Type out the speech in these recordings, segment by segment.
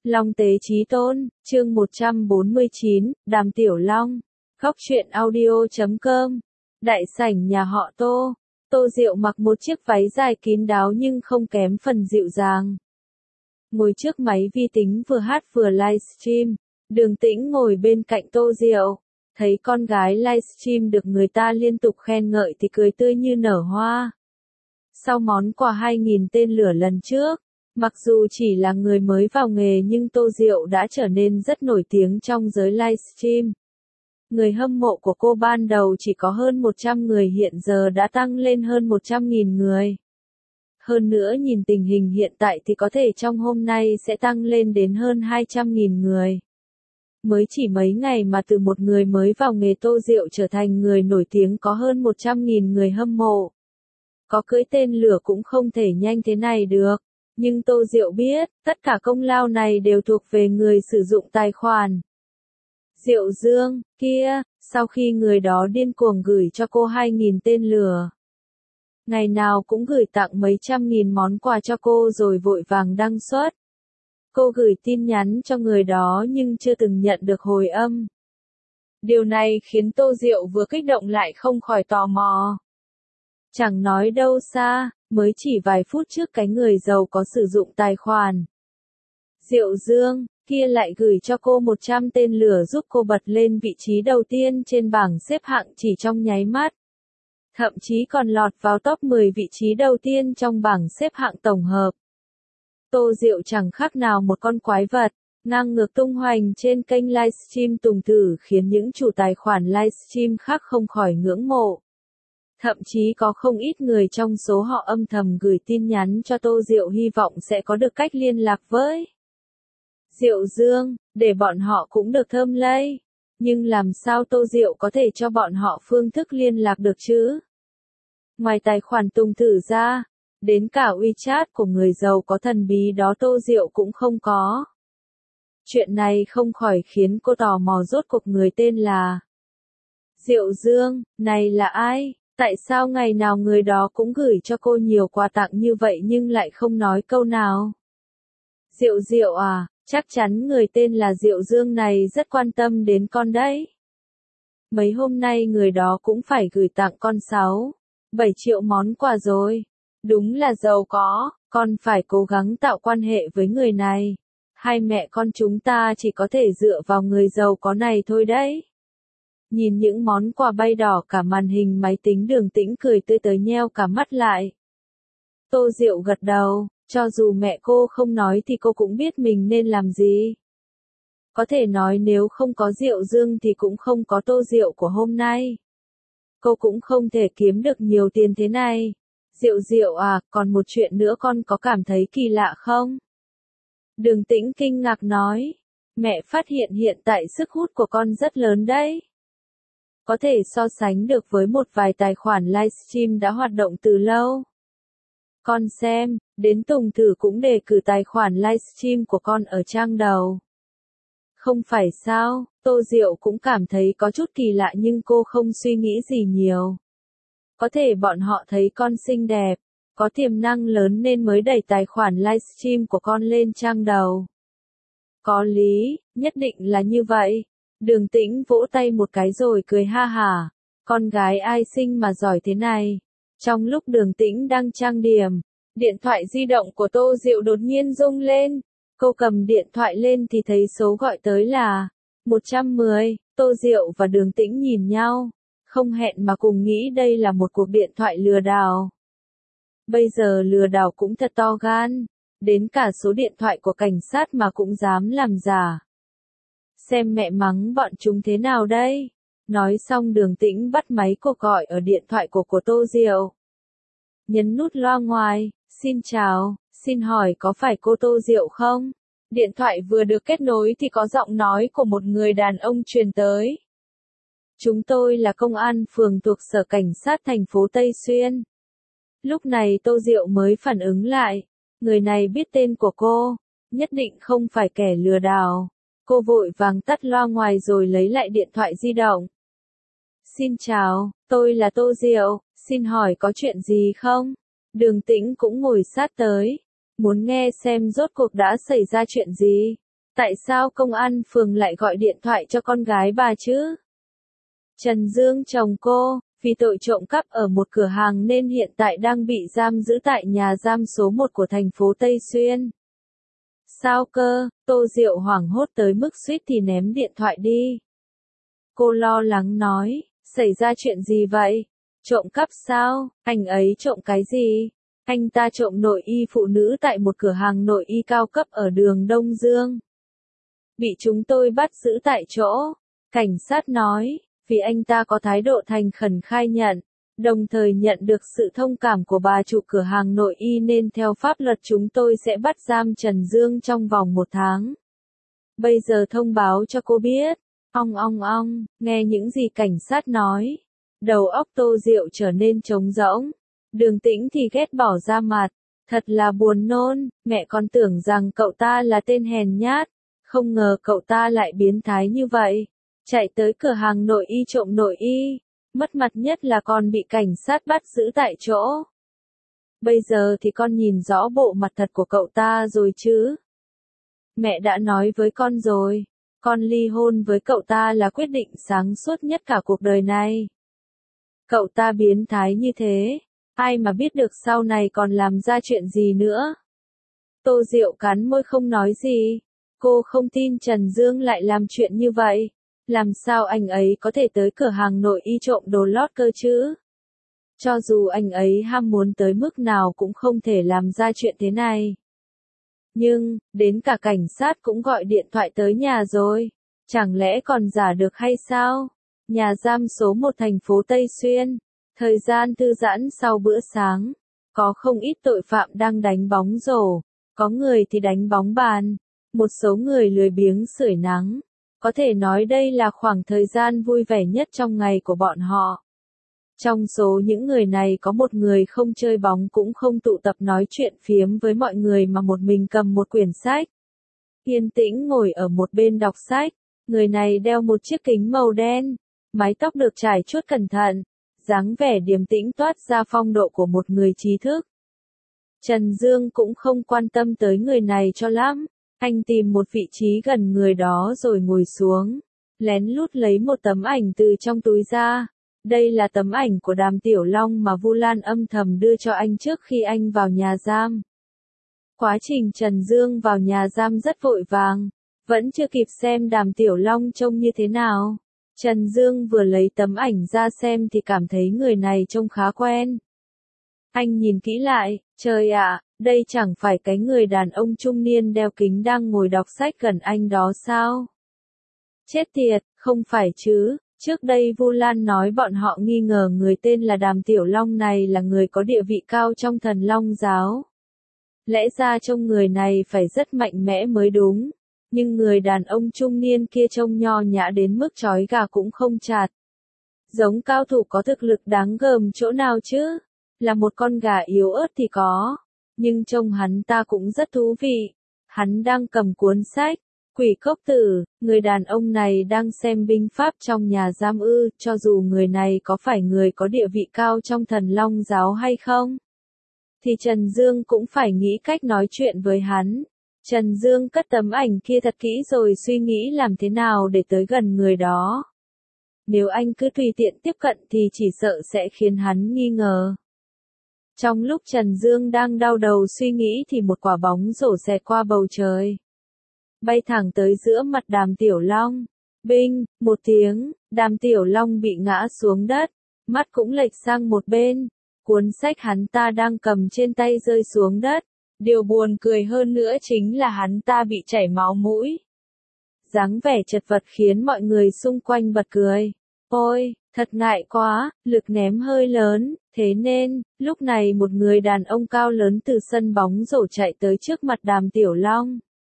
Long Tế Chí Tôn, chương 149, Đàm Tiểu Long. Góc truyện audio.com. Đại sảnh nhà họ Tô. Tô Diệu mặc một chiếc váy dài kín đáo nhưng không kém phần dịu dàng. Ngồi trước máy vi tính vừa hát vừa livestream. Đường Tĩnh ngồi bên cạnh Tô Diệu. Thấy con gái livestream được người ta liên tục khen ngợi thì cười tươi như nở hoa. Sau món quà 2.000 tên lửa lần trước, mặc dù chỉ là người mới vào nghề nhưng Tô Diệu đã trở nên rất nổi tiếng trong giới livestream. Người hâm mộ của cô ban đầu chỉ có hơn 100 người hiện giờ đã tăng lên hơn 100.000 người. Hơn nữa nhìn tình hình hiện tại thì có thể trong hôm nay sẽ tăng lên đến hơn 200.000 người. Mới chỉ mấy ngày mà từ một người mới vào nghề Tô Diệu trở thành người nổi tiếng có hơn 100.000 người hâm mộ. Có cưỡi tên lửa cũng không thể nhanh thế này được. Nhưng Tô Diệu biết, tất cả công lao này đều thuộc về người sử dụng tài khoản. Diệu Dương, kia, sau khi người đó điên cuồng gửi cho cô 2.000 tên lửa. Ngày nào cũng gửi tặng mấy trăm nghìn món quà cho cô rồi vội vàng đăng xuất. Cô gửi tin nhắn cho người đó nhưng chưa từng nhận được hồi âm. Điều này khiến Tô Diệu vừa kích động lại không khỏi tò mò. Chẳng nói đâu xa, mới chỉ vài phút trước cái người giàu có sử dụng tài khoản Diệu Dương, kia lại gửi cho cô 100 tên lửa giúp cô bật lên vị trí đầu tiên trên bảng xếp hạng chỉ trong nháy mắt. Thậm chí còn lọt vào top 10 vị trí đầu tiên trong bảng xếp hạng tổng hợp. Tô Diệu chẳng khác nào một con quái vật, ngang ngược tung hoành trên kênh livestream Tùng Tử khiến những chủ tài khoản livestream khác không khỏi ngưỡng mộ. Thậm chí có không ít người trong số họ âm thầm gửi tin nhắn cho Tô Diệu hy vọng sẽ có được cách liên lạc với Diệu Dương, để bọn họ cũng được thơm lây. Nhưng làm sao Tô Diệu có thể cho bọn họ phương thức liên lạc được chứ? Ngoài tài khoản Tùng Tử ra, đến cả WeChat của người giàu có thần bí đó Tô Diệu cũng không có. Chuyện này không khỏi khiến cô tò mò rốt cuộc người tên là Diệu Dương, này là ai? Tại sao ngày nào người đó cũng gửi cho cô nhiều quà tặng như vậy nhưng lại không nói câu nào? Diệu Diệu à, chắc chắn người tên là Diệu Dương này rất quan tâm đến con đấy. Mấy hôm nay người đó cũng phải gửi tặng con 6-7 triệu món quà rồi. Đúng là giàu có, con phải cố gắng tạo quan hệ với người này. Hai mẹ con chúng ta chỉ có thể dựa vào người giàu có này thôi đấy. Nhìn những món quà bay đỏ cả màn hình máy tính Đường Tĩnh cười tươi tới nheo cả mắt lại. Tô Diệu gật đầu, cho dù mẹ cô không nói thì cô cũng biết mình nên làm gì. Có thể nói nếu không có Diệu Dương thì cũng không có Tô Diệu của hôm nay. Cô cũng không thể kiếm được nhiều tiền thế này. Diệu Diệu à, còn một chuyện nữa con có cảm thấy kỳ lạ không? Đường Tĩnh kinh ngạc nói. Mẹ phát hiện hiện tại sức hút của con rất lớn đấy. Có thể so sánh được với một vài tài khoản livestream đã hoạt động từ lâu. Con xem, đến Tùng Tử cũng đề cử tài khoản livestream của con ở trang đầu. Không phải sao, Tô Diệu cũng cảm thấy có chút kỳ lạ nhưng cô không suy nghĩ gì nhiều. Có thể bọn họ thấy con xinh đẹp, có tiềm năng lớn nên mới đẩy tài khoản livestream của con lên trang đầu. Có lý, nhất định là như vậy. Đường Tĩnh vỗ tay một cái rồi cười ha hả. Con gái ai xinh mà giỏi thế này. Trong lúc Đường Tĩnh đang trang điểm, điện thoại di động của Tô Diệu đột nhiên rung lên. Cô cầm điện thoại lên thì thấy số gọi tới là 110. Tô Diệu và Đường Tĩnh nhìn nhau, không hẹn mà cùng nghĩ đây là một cuộc điện thoại lừa đảo. Bây giờ lừa đảo cũng thật to gan, đến cả số điện thoại của cảnh sát mà cũng dám làm giả. Xem mẹ mắng bọn chúng thế nào đây? Nói xong Đường Tĩnh bắt máy cuộc gọi ở điện thoại của Tô Diệu. Nhấn nút loa ngoài, xin chào, xin hỏi có phải cô Tô Diệu không? Điện thoại vừa được kết nối thì có giọng nói của một người đàn ông truyền tới. Chúng tôi là công an phường thuộc Sở Cảnh sát thành phố Tây Xuyên. Lúc này Tô Diệu mới phản ứng lại. Người này biết tên của cô, nhất định không phải kẻ lừa đảo. Cô vội vàng tắt loa ngoài rồi lấy lại điện thoại di động. Xin chào, tôi là Tô Diệu, xin hỏi có chuyện gì không? Đường Tĩnh cũng ngồi sát tới, muốn nghe xem rốt cuộc đã xảy ra chuyện gì. Tại sao công an phường lại gọi điện thoại cho con gái bà chứ? Trần Dương chồng cô, vì tội trộm cắp ở một cửa hàng nên hiện tại đang bị giam giữ tại nhà giam số 1 của thành phố Tây Xuyên. Sao cơ? Tô Diệu hoảng hốt tới mức suýt thì ném điện thoại đi. Cô lo lắng nói, xảy ra chuyện gì vậy? Trộm cắp sao? Anh ấy trộm cái gì? Anh ta trộm nội y phụ nữ tại một cửa hàng nội y cao cấp ở đường Đông Dương. Bị chúng tôi bắt giữ tại chỗ. Cảnh sát nói, vì anh ta có thái độ thành khẩn khai nhận, đồng thời nhận được sự thông cảm của bà chủ cửa hàng nội y nên theo pháp luật chúng tôi sẽ bắt giam Trần Dương trong vòng 1 tháng. Bây giờ thông báo cho cô biết. Ong, nghe những gì cảnh sát nói. Đầu óc Tô Diệu trở nên trống rỗng. Đường Tĩnh thì ghét bỏ ra mặt. Thật là buồn nôn, mẹ còn tưởng rằng cậu ta là tên hèn nhát. Không ngờ cậu ta lại biến thái như vậy. Chạy tới cửa hàng nội y trộm nội y. Mất mặt nhất là còn bị cảnh sát bắt giữ tại chỗ. Bây giờ thì con nhìn rõ bộ mặt thật của cậu ta rồi chứ. Mẹ đã nói với con rồi. Con ly hôn với cậu ta là quyết định sáng suốt nhất cả cuộc đời này. Cậu ta biến thái như thế, ai mà biết được sau này còn làm ra chuyện gì nữa. Tô Diệu cắn môi không nói gì. Cô không tin Trần Dương lại làm chuyện như vậy. Làm sao anh ấy có thể tới cửa hàng nội y trộm đồ lót cơ chứ? Cho dù anh ấy ham muốn tới mức nào cũng không thể làm ra chuyện thế này. Nhưng, đến cả cảnh sát cũng gọi điện thoại tới nhà rồi. Chẳng lẽ còn giả được hay sao? Nhà giam số 1 thành phố Tây Xuyên. Thời gian thư giãn sau bữa sáng. Có không ít tội phạm đang đánh bóng rổ. Có người thì đánh bóng bàn. Một số người lười biếng sưởi nắng. Có thể nói đây là khoảng thời gian vui vẻ nhất trong ngày của bọn họ. Trong số những người này có một người không chơi bóng cũng không tụ tập nói chuyện phiếm với mọi người mà một mình cầm một quyển sách. Yên tĩnh ngồi ở một bên đọc sách. Người này đeo một chiếc kính màu đen. Mái tóc được chải chuốt cẩn thận. Dáng vẻ điềm tĩnh toát ra phong độ của một người trí thức. Trần Dương cũng không quan tâm tới người này cho lắm. Anh tìm một vị trí gần người đó rồi ngồi xuống. Lén lút lấy một tấm ảnh từ trong túi ra. Đây là tấm ảnh của Đàm Tiểu Long mà Vu Lan âm thầm đưa cho anh trước khi anh vào nhà giam. Quá trình Trần Dương vào nhà giam rất vội vàng. Vẫn chưa kịp xem Đàm Tiểu Long trông như thế nào. Trần Dương vừa lấy tấm ảnh ra xem thì cảm thấy người này trông khá quen. Anh nhìn kỹ lại, trời ạ, đây chẳng phải cái người đàn ông trung niên đeo kính đang ngồi đọc sách gần anh đó sao? Chết tiệt, không phải chứ, trước đây Vu Lan nói bọn họ nghi ngờ người tên là Đàm Tiểu Long này là người có địa vị cao trong Thần Long giáo. Lẽ ra trông người này phải rất mạnh mẽ mới đúng, nhưng người đàn ông trung niên kia trông nho nhã đến mức chói gà cũng không chặt. Giống cao thủ có thực lực đáng gờm chỗ nào chứ? Là một con gà yếu ớt thì có, nhưng trông hắn ta cũng rất thú vị. Hắn đang cầm cuốn sách, Quỷ Cốc Tử, người đàn ông này đang xem binh pháp trong nhà giam ư, cho dù người này có phải người có địa vị cao trong Thần Long giáo hay không, thì Trần Dương cũng phải nghĩ cách nói chuyện với hắn. Trần Dương cất tấm ảnh kia thật kỹ rồi suy nghĩ làm thế nào để tới gần người đó. Nếu anh cứ tùy tiện tiếp cận thì chỉ sợ sẽ khiến hắn nghi ngờ. Trong lúc Trần Dương đang đau đầu suy nghĩ thì một quả bóng rổ xẹt qua bầu trời. Bay thẳng tới giữa mặt Đàm Tiểu Long. Binh, một tiếng, Đàm Tiểu Long bị ngã xuống đất. Mắt cũng lệch sang một bên. Cuốn sách hắn ta đang cầm trên tay rơi xuống đất. Điều buồn cười hơn nữa chính là hắn ta bị chảy máu mũi. Dáng vẻ chật vật khiến mọi người xung quanh bật cười. Ôi, thật ngại quá, lực ném hơi lớn, thế nên, lúc này một người đàn ông cao lớn từ sân bóng rổ chạy tới trước mặt Đàm Tiểu Long.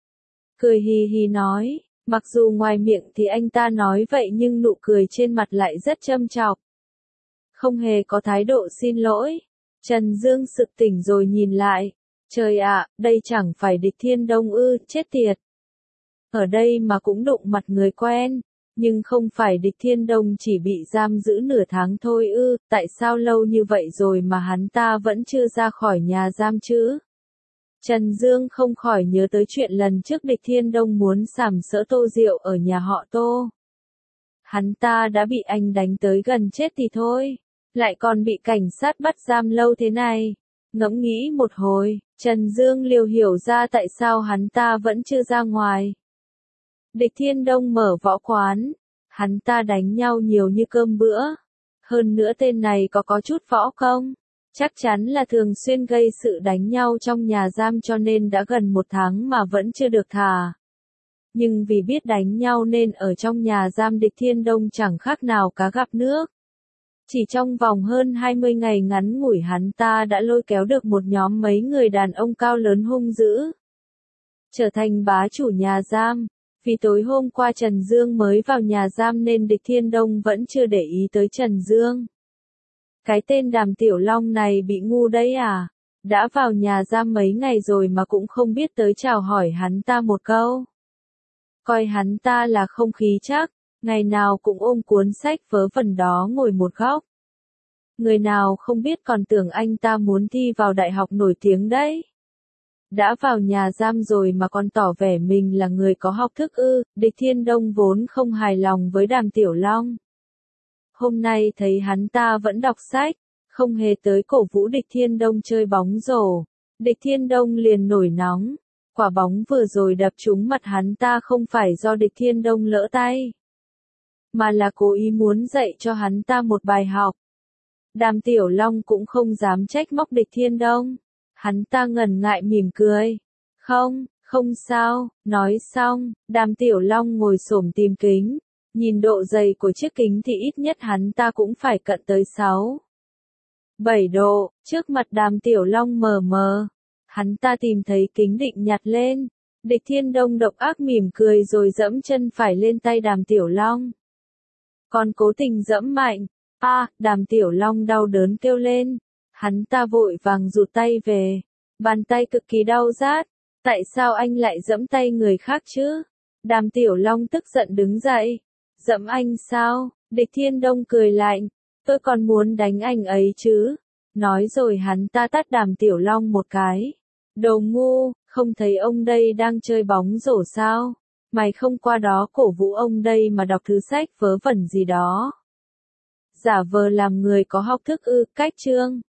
Cười hì hì nói, mặc dù ngoài miệng thì anh ta nói vậy nhưng nụ cười trên mặt lại rất châm chọc. Không hề có thái độ xin lỗi. Trần Dương sực tỉnh rồi nhìn lại. Trời ạ, đây chẳng phải Địch Thiên Đông ư, chết tiệt. Ở đây mà cũng đụng mặt người quen. Nhưng không phải Địch Thiên Đông chỉ bị giam giữ nửa tháng thôi ư, tại sao lâu như vậy rồi mà hắn ta vẫn chưa ra khỏi nhà giam chứ? Trần Dương không khỏi nhớ tới chuyện lần trước Địch Thiên Đông muốn sàm sỡ Tô Diệu ở nhà họ Tô. Hắn ta đã bị anh đánh tới gần chết thì thôi, lại còn bị cảnh sát bắt giam lâu thế này. Ngẫm nghĩ một hồi, Trần Dương liều hiểu ra tại sao hắn ta vẫn chưa ra ngoài. Địch Thiên Đông mở võ quán, hắn ta đánh nhau nhiều như cơm bữa. Hơn nữa tên này có chút võ công, chắc chắn là thường xuyên gây sự đánh nhau trong nhà giam cho nên đã gần 1 tháng mà vẫn chưa được thả. Nhưng vì biết đánh nhau nên ở trong nhà giam Địch Thiên Đông chẳng khác nào cá gặp nước. Chỉ trong vòng hơn 20 ngày ngắn ngủi hắn ta đã lôi kéo được một nhóm mấy người đàn ông cao lớn hung dữ, trở thành bá chủ nhà giam. Vì tối hôm qua Trần Dương mới vào nhà giam nên Địch Thiên Đông vẫn chưa để ý tới Trần Dương. Cái tên Đàm Tiểu Long này bị ngu đấy à? Đã vào nhà giam mấy ngày rồi mà cũng không biết tới chào hỏi hắn ta một câu. Coi hắn ta là không khí chắc, ngày nào cũng ôm cuốn sách vớ vẩn đó ngồi một góc. Người nào không biết còn tưởng anh ta muốn thi vào đại học nổi tiếng đấy. Đã vào nhà giam rồi mà còn tỏ vẻ mình là người có học thức ư? Địch Thiên Đông vốn không hài lòng với Đàm Tiểu Long. Hôm nay thấy hắn ta vẫn đọc sách, không hề tới cổ vũ Địch Thiên Đông chơi bóng rổ. Địch Thiên Đông liền nổi nóng. Quả bóng vừa rồi đập trúng mặt hắn ta không phải do Địch Thiên Đông lỡ tay, mà là cố ý muốn dạy cho hắn ta một bài học. Đàm Tiểu Long cũng không dám trách móc Địch Thiên Đông. Hắn ta ngần ngại mỉm cười. Không sao, nói xong, Đàm Tiểu Long ngồi xổm tìm kính. Nhìn độ dày của chiếc kính thì ít nhất hắn ta cũng phải cận tới 7 độ, trước mặt Đàm Tiểu Long mờ mờ. Hắn ta tìm thấy kính định nhặt lên. Địch Thiên Đông độc ác mỉm cười rồi dẫm chân phải lên tay Đàm Tiểu Long. Còn cố tình dẫm mạnh. Đàm Tiểu Long đau đớn kêu lên. Hắn ta vội vàng rụt tay về. Bàn tay cực kỳ đau rát. Tại sao anh lại dẫm tay người khác chứ? Đàm Tiểu Long tức giận đứng dậy. Dẫm anh sao? Địch Thiên Đông cười lạnh. Tôi còn muốn đánh anh ấy chứ. Nói rồi hắn ta tát Đàm Tiểu Long một cái. Đồ ngu, không thấy ông đây đang chơi bóng rổ sao? Mày không qua đó cổ vũ ông đây mà đọc thứ sách vớ vẩn gì đó. Giả vờ làm người có học thức ư? Cách chương